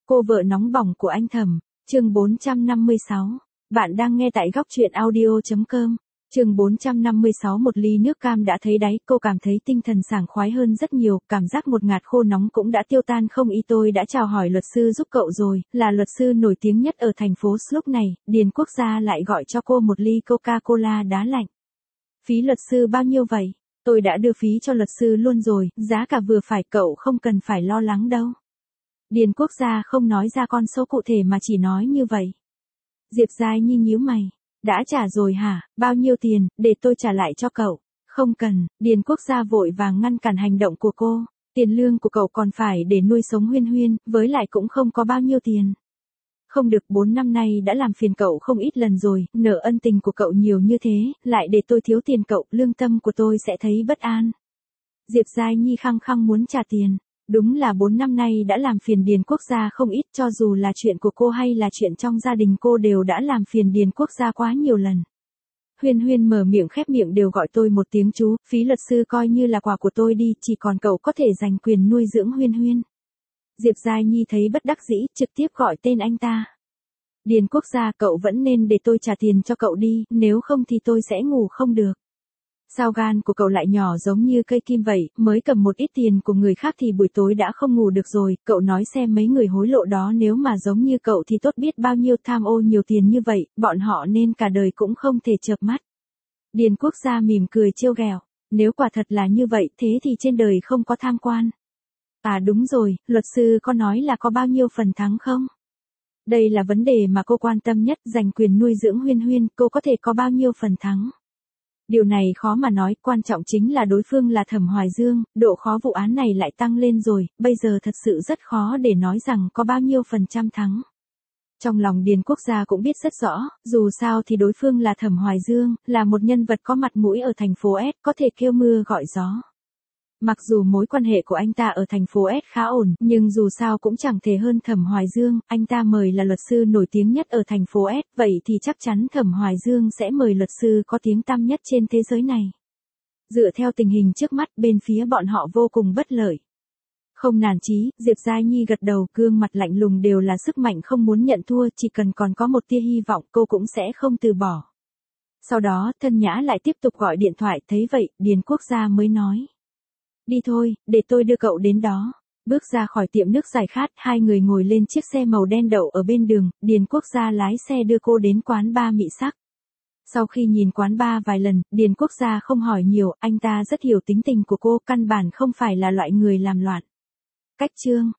Cô vợ nóng bỏng của anh Thẩm, chương 456. Bạn đang nghe tại góc truyện audio.com. Chương 456. Một ly nước cam đã thấy đáy, cô cảm thấy tinh thần sảng khoái hơn rất nhiều, cảm giác ngột ngạt khô nóng cũng đã tiêu tan không y. Tôi đã chào hỏi luật sư giúp cậu rồi, là luật sư nổi tiếng nhất ở thành phố. Lúc này, Điền Quốc Gia lại gọi cho cô một ly Coca-Cola đá lạnh. Phí luật sư bao nhiêu vậy? Tôi đã đưa phí cho luật sư luôn rồi, giá cả vừa phải, cậu không cần phải lo lắng đâu. Điền Quốc Gia không nói ra con số cụ thể mà chỉ nói như vậy. Diệp Giai Nhi nhíu mày. Đã trả rồi hả? Bao nhiêu tiền, để tôi trả lại cho cậu. Không cần, Điền Quốc Gia vội vàng ngăn cản hành động của cô. Tiền lương của cậu còn phải để nuôi sống Huyên Huyên, với lại cũng không có bao nhiêu tiền. Không được, 4 năm nay đã làm phiền cậu không ít lần rồi, nợ ân tình của cậu nhiều như thế, lại để tôi thiếu tiền cậu, lương tâm của tôi sẽ thấy bất an. Diệp Giai Nhi khăng khăng muốn trả tiền. Đúng là 4 năm nay đã làm phiền Điền Quốc Gia không ít, cho dù là chuyện của cô hay là chuyện trong gia đình cô đều đã làm phiền Điền Quốc Gia quá nhiều lần. Huyên Huyên mở miệng khép miệng đều gọi tôi một tiếng chú, phí luật sư coi như là quà của tôi đi, chỉ còn cậu có thể giành quyền nuôi dưỡng Huyên Huyên. Diệp Giai Nhi thấy bất đắc dĩ, trực tiếp gọi tên anh ta. Điền Quốc Gia, cậu vẫn nên để tôi trả tiền cho cậu đi, nếu không thì tôi sẽ ngủ không được. Sao gan của cậu lại nhỏ giống như cây kim vậy, mới cầm một ít tiền của người khác thì buổi tối đã không ngủ được rồi, cậu nói xem mấy người hối lộ đó nếu mà giống như cậu thì tốt biết bao nhiêu, tham ô nhiều tiền như vậy, bọn họ nên cả đời cũng không thể chợp mắt. Điền Quốc Gia mỉm cười trêu ghẹo, nếu quả thật là như vậy thế thì trên đời không có tham quan. À đúng rồi, luật sư có nói là có bao nhiêu phần thắng không? Đây là vấn đề mà cô quan tâm nhất, giành quyền nuôi dưỡng Huyên Huyên, cô có thể có bao nhiêu phần thắng? Điều này khó mà nói, quan trọng chính là đối phương là Thẩm Hoài Dương, độ khó vụ án này lại tăng lên rồi, bây giờ thật sự rất khó để nói rằng có bao nhiêu phần trăm thắng. Trong lòng Điền Quốc Gia cũng biết rất rõ, dù sao thì đối phương là Thẩm Hoài Dương, là một nhân vật có mặt mũi ở thành phố S, có thể kêu mưa gọi gió. Mặc dù mối quan hệ của anh ta ở thành phố S khá ổn, nhưng dù sao cũng chẳng thể hơn Thẩm Hoài Dương, anh ta mời là luật sư nổi tiếng nhất ở thành phố S, vậy thì chắc chắn Thẩm Hoài Dương sẽ mời luật sư có tiếng tăm nhất trên thế giới này. Dựa theo tình hình trước mắt, bên phía bọn họ vô cùng bất lợi. Không nản chí, Diệp Giai Nhi gật đầu, gương mặt lạnh lùng đều là sức mạnh không muốn nhận thua, chỉ cần còn có một tia hy vọng cô cũng sẽ không từ bỏ. Sau đó, Thân Nhã lại tiếp tục gọi điện thoại, thấy vậy, Điền Quốc Gia mới nói. Đi thôi, để tôi đưa cậu đến đó. Bước ra khỏi tiệm nước giải khát, hai người ngồi lên chiếc xe màu đen đậu ở bên đường, Điền Quốc Gia lái xe đưa cô đến quán bar Mị Sắc. Sau khi nhìn quán bar vài lần, Điền Quốc Gia không hỏi nhiều, anh ta rất hiểu tính tình của cô, căn bản không phải là loại người làm loạn. Cách chương